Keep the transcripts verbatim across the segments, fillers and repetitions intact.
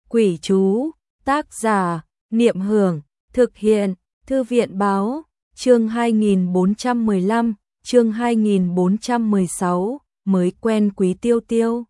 Quỷ chú, tác giả, Niệm Hưởng, thực hiện, Thư viện báo, chương hai nghìn bốn trăm mười lăm, chương hai nghìn bốn trăm mười sáu, mới quen Quý Tiêu Tiêu.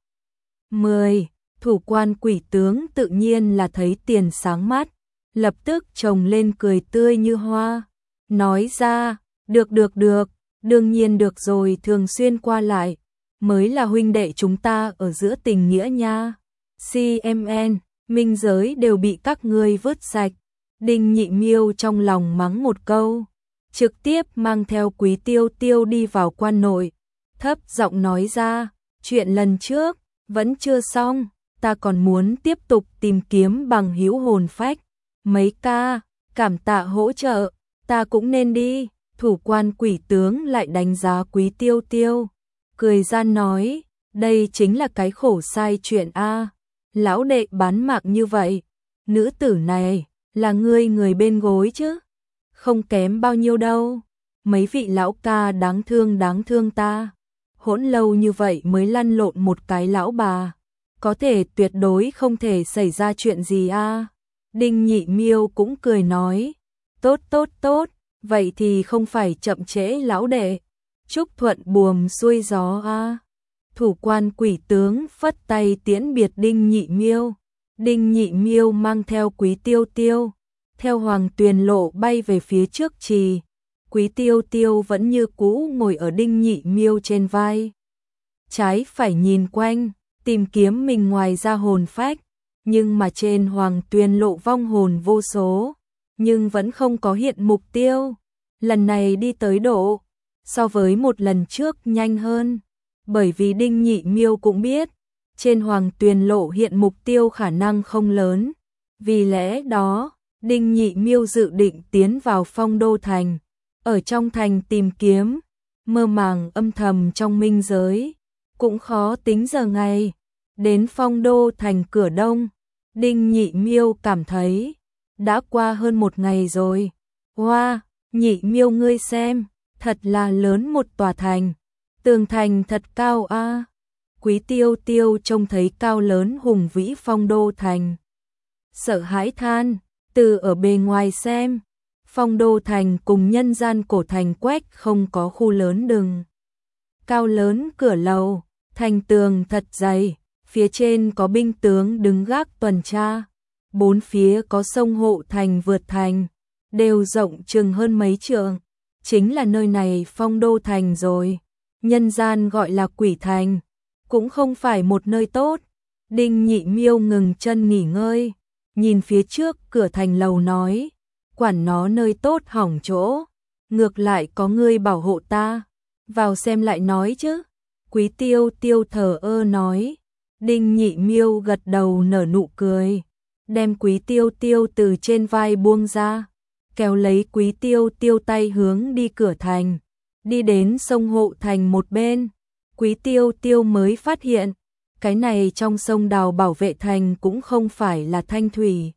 mười. Thủ quan quỷ tướng tự nhiên là thấy tiền sáng mắt, lập tức trồng lên cười tươi như hoa, nói ra, được được được, đương nhiên được rồi, thường xuyên qua lại, mới là huynh đệ chúng ta ở giữa tình nghĩa nha. xê em en, minh giới đều bị các ngươi vứt sạch. Đinh Nhị Miêu trong lòng mắng một câu, trực tiếp mang theo Quý Tiêu Tiêu đi vào quan nội, thấp giọng nói ra, chuyện lần trước vẫn chưa xong, ta còn muốn tiếp tục tìm kiếm bằng hữu hồn phách. Mấy ca, cảm tạ hỗ trợ, ta cũng nên đi. Thủ quan quỷ tướng lại đánh giá Quý Tiêu Tiêu, cười ra nói, đây chính là cái khổ sai chuyện a. Lão đệ bán mạng như vậy, nữ tử này là ngươi người bên gối chứ, không kém bao nhiêu đâu. Mấy vị lão ca đáng thương đáng thương ta, hỗn lâu như vậy mới lăn lộn một cái lão bà, có thể tuyệt đối không thể xảy ra chuyện gì a. Đinh Nhị Miêu cũng cười nói, tốt tốt tốt, vậy thì không phải chậm trễ lão đệ, chúc thuận buồm xuôi gió a. Thủ quan quỷ tướng phất tay tiễn biệt Đinh Nhị Miêu. Đinh Nhị Miêu mang theo Quý Tiêu Tiêu, theo Hoàng Tuyền lộ bay về phía trước trì. Quý Tiêu Tiêu vẫn như cũ ngồi ở Đinh Nhị Miêu trên vai, trái phải nhìn quanh, tìm kiếm mình ngoài ra hồn phách, nhưng mà trên Hoàng Tuyền lộ vong hồn vô số, nhưng vẫn không có hiện mục tiêu. Lần này đi tới độ, so với một lần trước nhanh hơn, bởi vì Đinh Nhị Miêu cũng biết, trên Hoàng Tuyền lộ hiện mục tiêu khả năng không lớn, vì lẽ đó, Đinh Nhị Miêu dự định tiến vào Phong Đô Thành, ở trong thành tìm kiếm, mơ màng âm thầm trong minh giới, cũng khó tính giờ ngày. Đến Phong Đô Thành cửa đông, Đinh Nhị Miêu cảm thấy, đã qua hơn một ngày rồi. Hoa, Nhị Miêu ngươi xem, thật là lớn một tòa thành, tường thành thật cao a. Quý Tiêu Tiêu trông thấy cao lớn hùng vĩ Phong Đô Thành, sợ hãi than, từ ở bề ngoài xem, Phong Đô Thành cùng nhân gian cổ thành quách không có khu lớn đừng. Cao lớn cửa lầu, thành tường thật dày, phía trên có binh tướng đứng gác tuần tra, bốn phía có sông hộ thành vượt thành, đều rộng chừng hơn mấy trượng, chính là nơi này Phong Đô Thành rồi. Nhân gian gọi là quỷ thành, cũng không phải một nơi tốt. Đinh Nhị Miêu ngừng chân nghỉ ngơi, nhìn phía trước cửa thành lầu nói, quản nó nơi tốt hỏng chỗ, ngược lại có ngươi bảo hộ ta, vào xem lại nói chứ. Quý Tiêu Tiêu thờ ơ nói. Đinh Nhị Miêu gật đầu nở nụ cười, đem Quý Tiêu Tiêu từ trên vai buông ra, kéo lấy Quý Tiêu Tiêu tay hướng đi cửa thành, đi đến sông hộ thành một bên. Quý Tiêu Tiêu mới phát hiện, cái này trong sông đào bảo vệ thành cũng không phải là thanh thủy,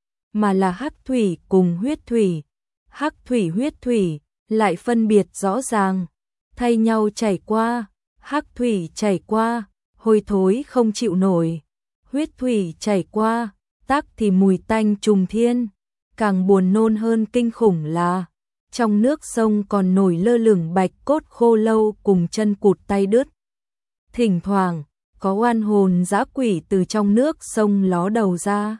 mà là hắc thủy cùng huyết thủy. Hắc thủy huyết thủy lại phân biệt rõ ràng, thay nhau chảy qua. Hắc thủy chảy qua, hôi thối không chịu nổi, huyết thủy chảy qua, tắc thì mùi tanh trùng thiên. Càng buồn nôn hơn kinh khủng là, trong nước sông còn nổi lơ lửng bạch cốt khô lâu cùng chân cụt tay đứt. Thỉnh thoảng, có oan hồn dã quỷ từ trong nước sông ló đầu ra,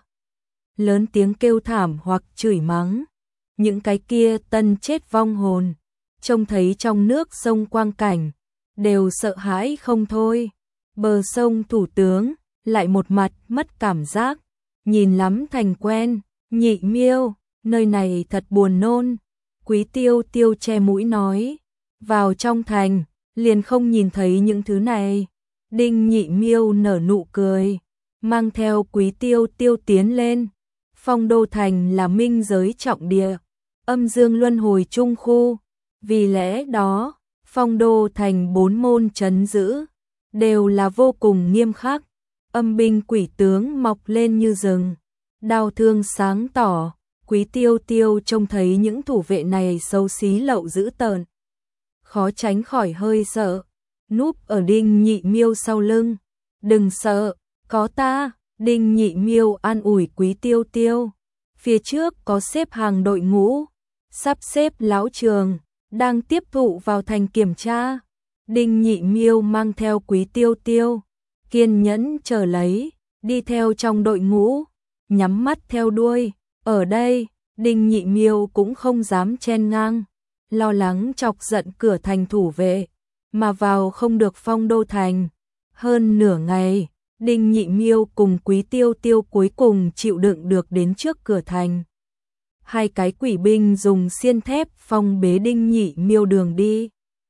lớn tiếng kêu thảm hoặc chửi mắng. Những cái kia tân chết vong hồn, trông thấy trong nước sông quang cảnh, đều sợ hãi không thôi. Bờ sông thủ tướng lại một mặt mất cảm giác, nhìn lắm thành quen. Nhị Miêu, nơi này thật buồn nôn. Quý Tiêu Tiêu che mũi nói, vào trong thành liền không nhìn thấy những thứ này. Đinh Nhị Miêu nở nụ cười, mang theo Quý Tiêu Tiêu tiến lên. Phong Đô Thành là minh giới trọng địa, âm dương luân hồi trung khu, vì lẽ đó Phong Đô Thành bốn môn trấn giữ đều là vô cùng nghiêm khắc, âm binh quỷ tướng mọc lên như rừng, đao thương sáng tỏ. Quý Tiêu Tiêu trông thấy những thủ vệ này xấu xí lậu dữ tợn, khó tránh khỏi hơi sợ, núp ở Đinh Nhị Miêu sau lưng. Đừng sợ, có ta. Đinh Nhị Miêu an ủi Quý Tiêu Tiêu. Phía trước có xếp hàng đội ngũ, sắp xếp lão trường, đang tiếp thụ vào thành kiểm tra. Đinh Nhị Miêu mang theo Quý Tiêu Tiêu, kiên nhẫn chờ lấy, đi theo trong đội ngũ, nhắm mắt theo đuôi. Ở đây, Đinh Nhị Miêu cũng không dám chen ngang, lo lắng chọc giận cửa thành thủ vệ, mà vào không được Phong Đô thành. Hơn nửa ngày, Đinh Nhị Miêu cùng Quý Tiêu Tiêu cuối cùng chịu đựng được đến trước cửa thành. Hai cái quỷ binh dùng xiên thép phong bế Đinh Nhị Miêu đường đi.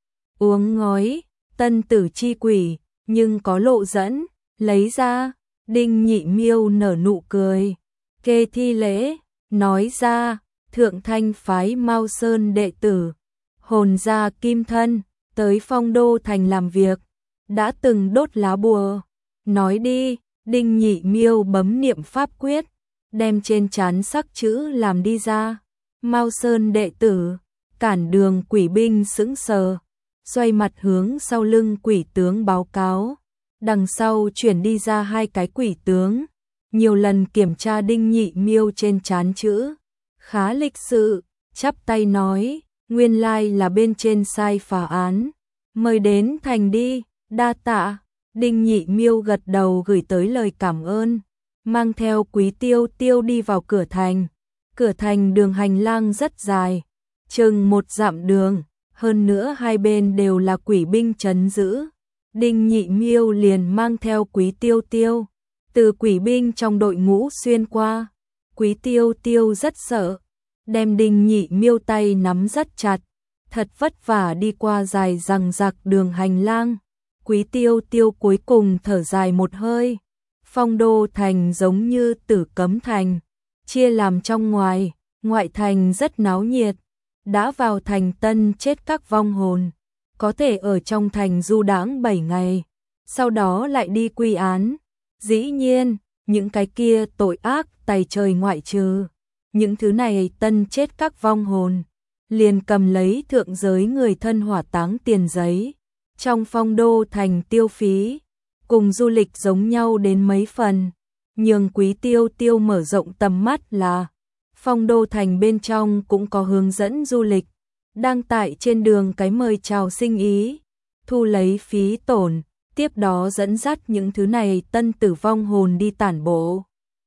Uống ngói, tân tử chi quỷ, nhưng có lộ dẫn, lấy ra. Đinh Nhị Miêu nở nụ cười, kê thi lễ, nói ra, thượng thanh phái Mao Sơn đệ tử, hồn gia kim thân, tới Phong Đô thành làm việc, đã từng đốt lá bùa. Nói đi. Đinh Nhị Miêu bấm niệm pháp quyết, đem trên trán sắc chữ làm đi ra. Mao Sơn đệ tử, cản đường quỷ binh sững sờ, xoay mặt hướng sau lưng quỷ tướng báo cáo. Đằng sau chuyển đi ra hai cái quỷ tướng, nhiều lần kiểm tra Đinh Nhị Miêu trên trán chữ, khá lịch sự, chắp tay nói, nguyên lai là bên trên sai phá án, mời đến thành đi, đa tạ. Đinh Nhị Miêu gật đầu gửi tới lời cảm ơn, mang theo Quý Tiêu Tiêu đi vào cửa thành. Cửa thành đường hành lang rất dài, chừng một dặm đường, hơn nữa hai bên đều là quỷ binh trấn giữ. Đinh Nhị Miêu liền mang theo Quý Tiêu Tiêu, từ quỷ binh trong đội ngũ xuyên qua. Quý Tiêu Tiêu rất sợ, đem Đinh Nhị Miêu tay nắm rất chặt, thật vất vả đi qua dài dằng dặc đường hành lang. Quý Tiêu Tiêu cuối cùng thở dài một hơi. Phong Đô thành giống như Tử Cấm thành, chia làm trong ngoài, ngoại thành rất náo nhiệt. Đã vào thành tân chết các vong hồn, có thể ở trong thành du đãng bảy ngày, sau đó lại đi quy án. Dĩ nhiên, những cái kia tội ác tày trời ngoại trừ, những thứ này tân chết các vong hồn, liền cầm lấy thượng giới người thân hỏa táng tiền giấy. Trong Phong Đô thành tiêu phí, cùng du lịch giống nhau đến mấy phần, nhường Quý Tiêu Tiêu mở rộng tầm mắt là Phong Đô thành bên trong cũng có hướng dẫn du lịch, đang tại trên đường cái mời chào sinh ý, thu lấy phí tổn, tiếp đó dẫn dắt những thứ này tân tử vong hồn đi tản bộ.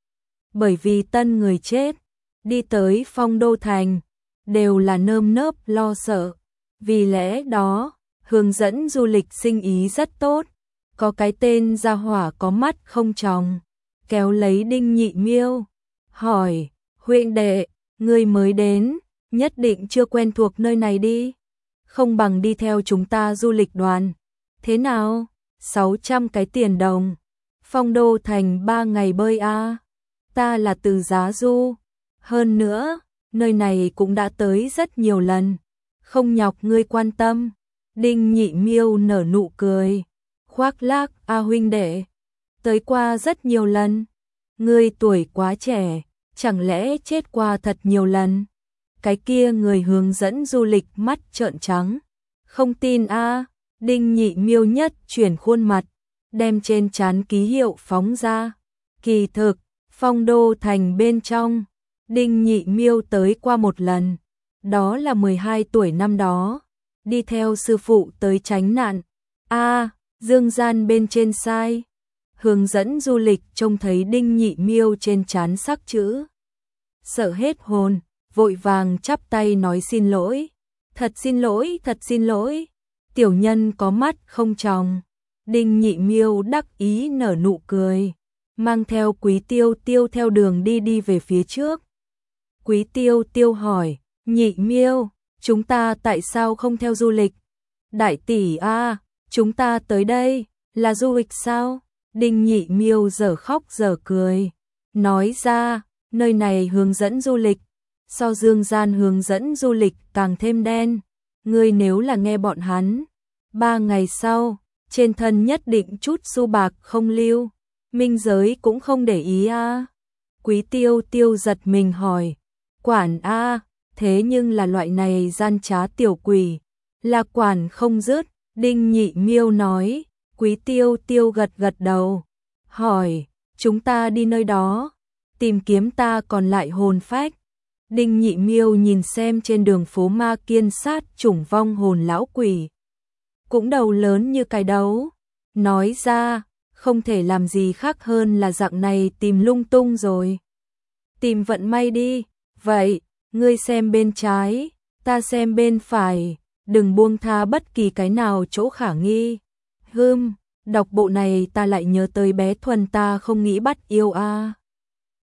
Bởi vì tân người chết, đi tới Phong Đô thành, đều là nơm nớp lo sợ, vì lẽ đó, hướng dẫn du lịch sinh ý rất tốt. Có cái tên gia hỏa có mắt không tròng, kéo lấy Đinh Nhị Miêu, hỏi, huynh đệ, ngươi mới đến, nhất định chưa quen thuộc nơi này đi, không bằng đi theo chúng ta du lịch đoàn. Thế nào? sáu trăm cái tiền đồng. Phong Đô thành ba ngày bơi a. À. Ta là từ Giá Du. Hơn nữa, nơi này cũng đã tới rất nhiều lần, không nhọc ngươi quan tâm. Đinh Nhị Miêu nở nụ cười, khoác lác, a huynh đệ, tới qua rất nhiều lần. Ngươi tuổi quá trẻ, chẳng lẽ chết qua thật nhiều lần? Cái kia người hướng dẫn du lịch mắt trợn trắng, không tin a. À. Đinh Nhị Miêu nhất chuyển khuôn mặt, đem trên trán ký hiệu phóng ra. Kỳ thực, Phong Đô thành bên trong, Đinh Nhị Miêu tới qua một lần, đó là mười hai tuổi năm đó, đi theo sư phụ tới tránh nạn. A, à, dương gian bên trên sai. Hướng dẫn du lịch trông thấy Đinh Nhị Miêu trên trán sắc chữ, sợ hết hồn, vội vàng chắp tay nói xin lỗi. Thật xin lỗi, thật xin lỗi. Tiểu nhân có mắt không tròng. Đinh Nhị Miêu đắc ý nở nụ cười, mang theo Quý Tiêu Tiêu theo đường đi đi về phía trước. Quý Tiêu Tiêu hỏi, Nhị Miêu, chúng ta tại sao không theo du lịch? Đại tỷ a, à, chúng ta tới đây là du lịch sao? Đinh Nhị Miêu giờ khóc giờ cười, nói ra, nơi này hướng dẫn du lịch, so dương gian hướng dẫn du lịch càng thêm đen. Ngươi nếu là nghe bọn hắn, ba ngày sau, trên thân nhất định chút xu bạc không lưu, minh giới cũng không để ý a. À. Quý Tiêu Tiêu giật mình hỏi, quản a, à, thế nhưng là loại này gian trá tiểu quỷ, là quản không dứt. Đinh Nhị Miêu nói. Quý Tiêu Tiêu gật gật đầu, hỏi, chúng ta đi nơi đó, tìm kiếm ta còn lại hồn phách. Đinh Nhị Miêu nhìn xem trên đường phố ma kiên sát chủng vong hồn lão quỷ. Cũng đầu lớn như cái đấu. Nói ra, không thể làm gì khác hơn là dạng này tìm lung tung rồi. Tìm vận may đi. Vậy, ngươi xem bên trái, ta xem bên phải, đừng buông tha bất kỳ cái nào chỗ khả nghi. Hừm, đọc bộ này ta lại nhớ tới bé Thuần ta không nghĩ bắt yêu a. À.